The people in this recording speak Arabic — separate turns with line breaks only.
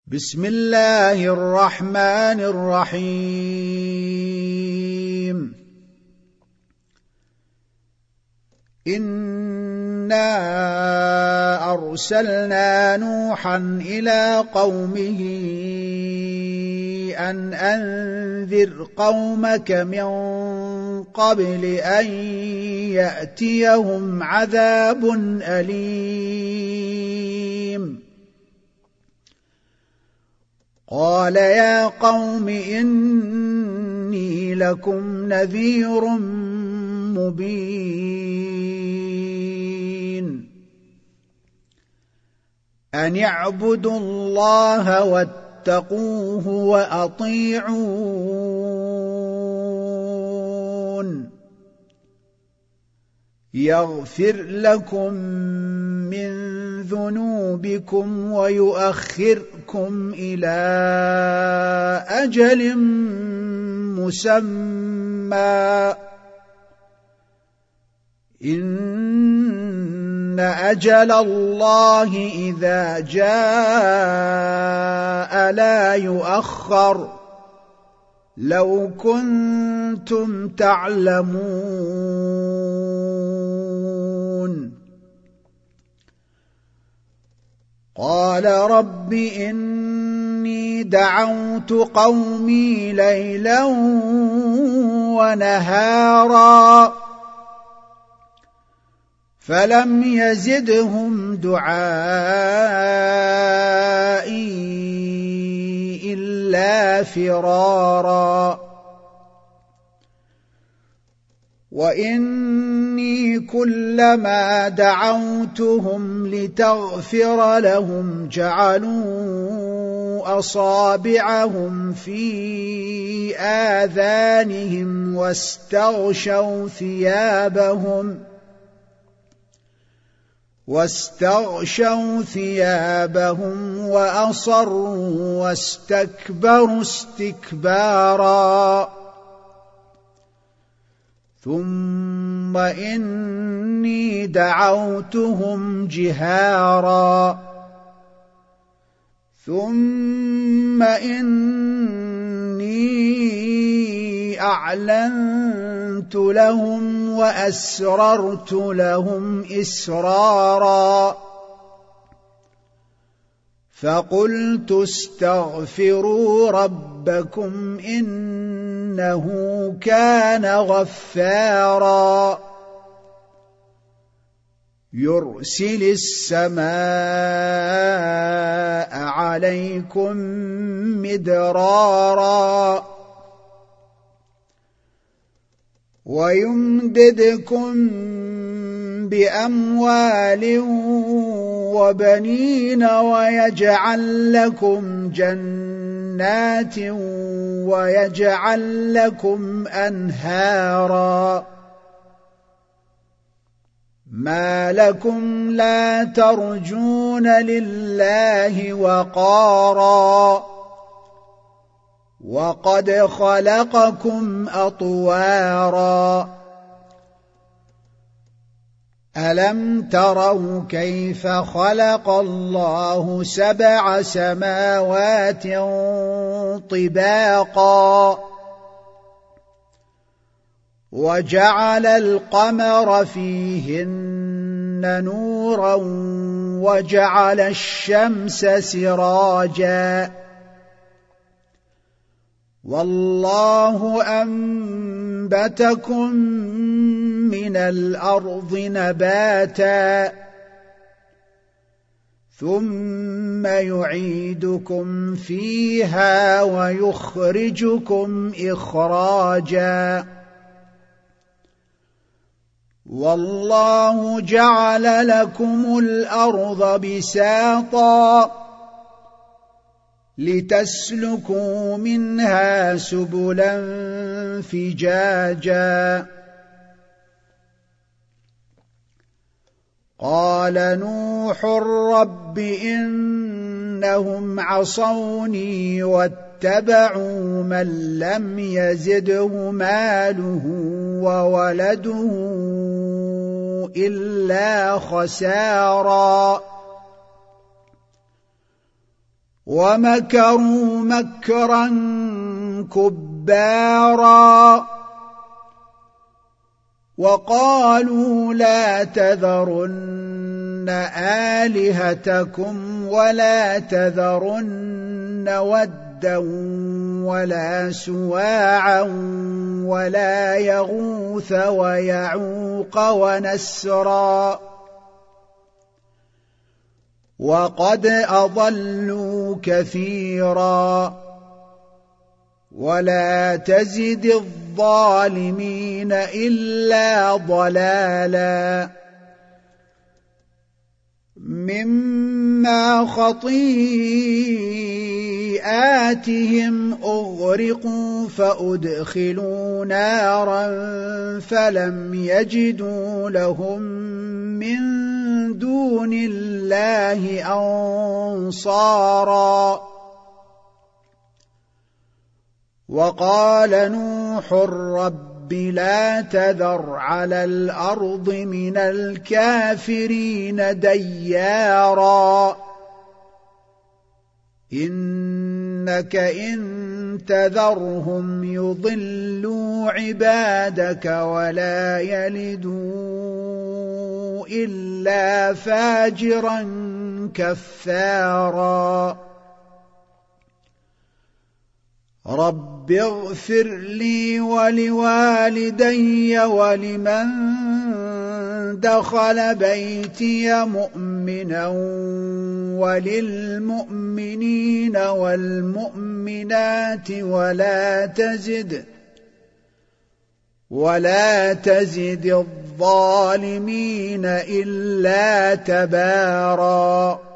بسم الله الرحمن الرحيم. إنا أرسلنا نوحا إلى قومه أن أنذر قومك من قبل أن يأتيهم عذاب أليم. قال يا قوم إني لكم نذير مبين أن اعبدوا الله واتقوه وأطيعون يغفر لكم من ذنوبكم ويؤخركم إلى أجل مسمى إن أجل الله إذا جاء لا يؤخر لو كنتم تعلمون. قال رب إني دعوت قومي ليلا ونهارا فلم يزدهم دعائي إلا فرارا وإني كلما دعوتهم لتغفر لهم جعلوا أصابعهم في آذانهم واستغشوا ثيابهم وأصروا واستكبروا استكبارا ثم إني دعوتهم جهارا ثم إني أعلنت لهم وأسررت لهم إسرارا فقلت استغفروا ربكم إنه كان غفارا يرسل السماء عليكم مدرارا ويمددكم بأموال وبنين ويجعل لكم جنات ويجعل لكم أنهارا ما لكم لا ترجون لله وقارا وقد خلقكم أطوارا ألم تروا كيف خلق الله 7 سماوات طباقا وجعل القمر فيهن نورا وجعل الشمس سراجا والله أنبتكم من الأرض نباتا ثم يعيدكم فيها ويخرجكم إخراجا والله جعل لكم الأرض بساطا لتسلكوا منها سبلا فجاجا قال نوح رب إنهم عصوني واتبعوا من لم يزده ماله وولده إلا خسارا ومكروا مكرا كبارا وقالوا لا تذرن آلهتكم ولا تذرن ودا ولا سواعا ولا يغوث ويعوق ونسرا وقد أضلوا كثيرا ولا تزد الظالمين إلا ضلالا مما خطيئاتهم أغرقوا فأدخلوا نارا فلم يجدوا لهم من دون الله أنصارا وقال نوح رب لا تذر على الأرض من الكافرين ديارا إنك إن تذرهم يضلوا عبادك ولا يلدوا إلا فاجرا كفارا رب اغفر لي ولوالدي ولمن دخل بيتي مؤمنا وللمؤمنين والمؤمنات ولا تزد الظالمين إلا تباراً